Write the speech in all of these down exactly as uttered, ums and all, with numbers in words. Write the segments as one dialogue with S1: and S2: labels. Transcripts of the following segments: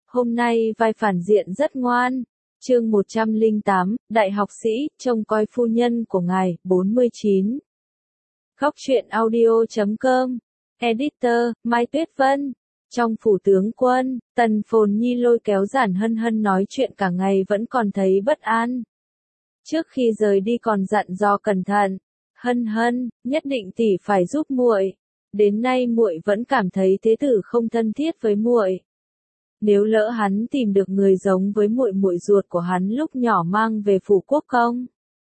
S1: Hôm nay vai phản diện rất ngoan. Chương một trăm lẻ tám, Đại học sĩ, trông coi phu nhân của ngài, bốn mươi chín. Góc truyện audio chấm com. Editor, Mai Tuyết Vân. Trong phủ tướng quân, Tần Phồn Nhi lôi kéo Giản Hân Hân nói chuyện cả ngày vẫn còn thấy bất an. Trước khi rời đi còn dặn dò cẩn thận. Hân Hân, nhất định tỷ phải giúp muội. Đến nay muội vẫn cảm thấy thế tử không thân thiết với muội. Nếu lỡ hắn tìm được người giống với muội muội ruột của hắn lúc nhỏ mang về phủ quốc công,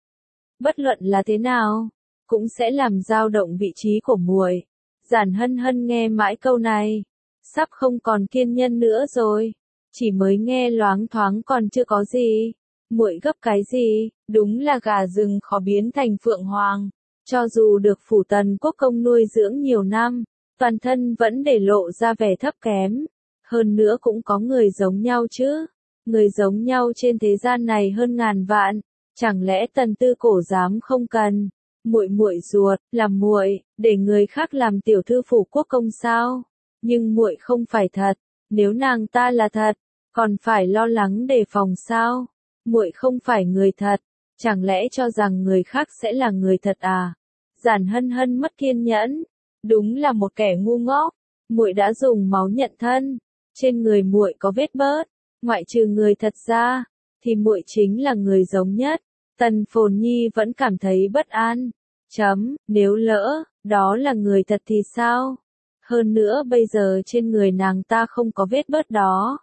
S1: bất luận là thế nào, cũng sẽ làm dao động vị trí của muội. Giản Hân Hân nghe mãi câu này, sắp không còn kiên nhẫn nữa rồi. Chỉ mới nghe loáng thoáng còn chưa có gì, muội gấp cái gì? Đúng là gà rừng khó biến thành phượng hoàng. Cho dù được phủ Tần quốc công nuôi dưỡng nhiều năm, toàn thân vẫn để lộ ra vẻ thấp kém. Hơn nữa cũng có người giống nhau chứ. Người giống nhau trên thế gian này hơn ngàn vạn. Chẳng lẽ Tần Tư Cổ dám không cần? Muội muội ruột, làm muội, để người khác làm tiểu thư phủ quốc công sao? Nhưng muội không phải thật. Nếu nàng ta là thật, còn phải lo lắng đề phòng sao? Muội không phải người thật. Chẳng lẽ cho rằng người khác sẽ là người thật à? Giản Hân Hân mất kiên nhẫn. Đúng là một kẻ ngu ngốc. Muội đã dùng máu nhận thân. Trên người muội có vết bớt, ngoại trừ người thật ra, thì muội chính là người giống nhất. Tần Phồn Nhi vẫn cảm thấy bất an. Chấm, nếu lỡ, đó là người thật thì sao? Hơn nữa bây giờ trên người nàng ta không có vết bớt đó.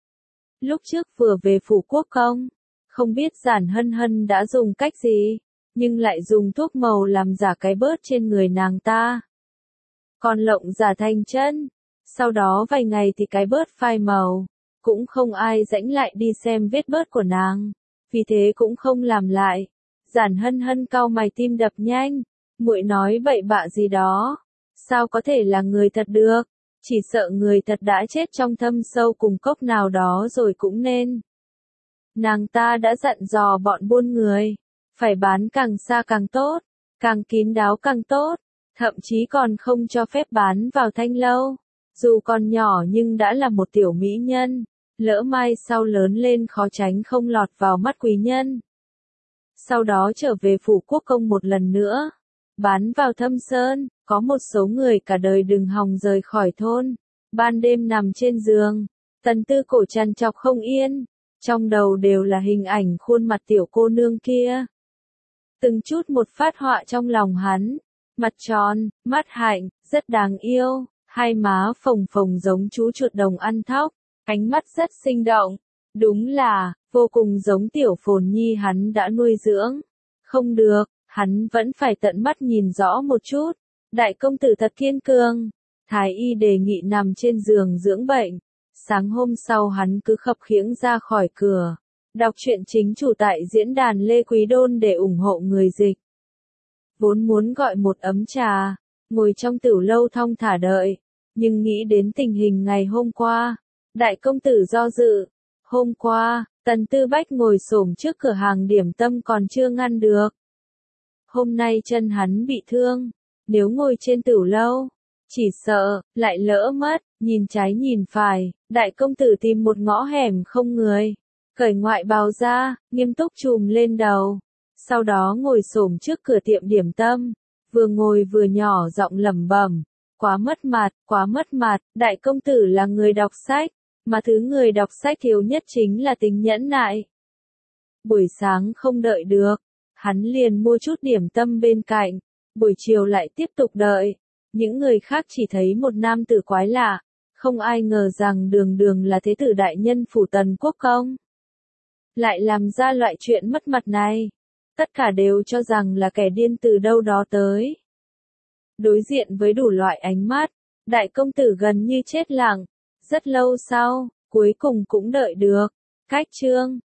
S1: Lúc trước vừa về phủ quốc công, không biết Giản Hân Hân đã dùng cách gì, nhưng lại dùng thuốc màu làm giả cái bớt trên người nàng ta. Còn lộng giả thành chân. Sau đó vài ngày thì cái bớt phai màu, cũng không ai rãnh lại đi xem vết bớt của nàng, vì thế cũng không làm lại. Giản Hân Hân cau mày tim đập nhanh, muội nói bậy bạ gì đó, sao có thể là người thật được, chỉ sợ người thật đã chết trong thâm sâu cùng cốc nào đó rồi cũng nên. Nàng ta đã dặn dò bọn buôn người, phải bán càng xa càng tốt, càng kín đáo càng tốt, thậm chí còn không cho phép bán vào thanh lâu. Dù còn nhỏ nhưng đã là một tiểu mỹ nhân, lỡ mai sau lớn lên khó tránh không lọt vào mắt quý nhân. Sau đó trở về phủ quốc công một lần nữa, bán vào Thâm Sơn, có một số người cả đời đừng hòng rời khỏi thôn, ban đêm nằm trên giường, Tần Tư Cổ trằn trọc không yên, trong đầu đều là hình ảnh khuôn mặt tiểu cô nương kia. Từng chút một phát họa trong lòng hắn, mặt tròn, mắt hạnh, rất đáng yêu. Hai má phồng phồng giống chú chuột đồng ăn thóc, ánh mắt rất sinh động. Đúng là, vô cùng giống tiểu Phồn Nhi hắn đã nuôi dưỡng. Không được, hắn vẫn phải tận mắt nhìn rõ một chút. Đại công tử thật kiên cường. Thái y đề nghị nằm trên giường dưỡng bệnh. Sáng hôm sau hắn cứ khập khiễng ra khỏi cửa. Đọc truyện chính chủ tại diễn đàn Lê Quý Đôn để ủng hộ người dịch. Vốn muốn gọi một ấm trà, ngồi trong tửu lâu thong thả đợi. Nhưng nghĩ đến tình hình ngày hôm qua, đại công tử do dự. Hôm qua, Tần Tư Bách ngồi xổm trước cửa hàng điểm tâm còn chưa ngăn được. Hôm nay chân hắn bị thương, nếu ngồi trên tửu lâu, chỉ sợ, lại lỡ mất, nhìn trái nhìn phải, đại công tử tìm một ngõ hẻm không người, cởi ngoại bào ra, nghiêm túc chùm lên đầu. Sau đó ngồi xổm trước cửa tiệm điểm tâm, vừa ngồi vừa nhỏ giọng lẩm bẩm. Quá mất mặt, quá mất mặt, đại công tử là người đọc sách, mà thứ người đọc sách thiếu nhất chính là tính nhẫn nại. Buổi sáng không đợi được, hắn liền mua chút điểm tâm bên cạnh, buổi chiều lại tiếp tục đợi. Những người khác chỉ thấy một nam tử quái lạ, không ai ngờ rằng đường đường là thế tử đại nhân phủ Tần quốc công. Lại làm ra loại chuyện mất mặt này, tất cả đều cho rằng là kẻ điên từ đâu đó tới. Đối diện với đủ loại ánh mắt, đại công tử gần như chết lặng. Rất lâu sau, cuối cùng cũng đợi được. Cách chương,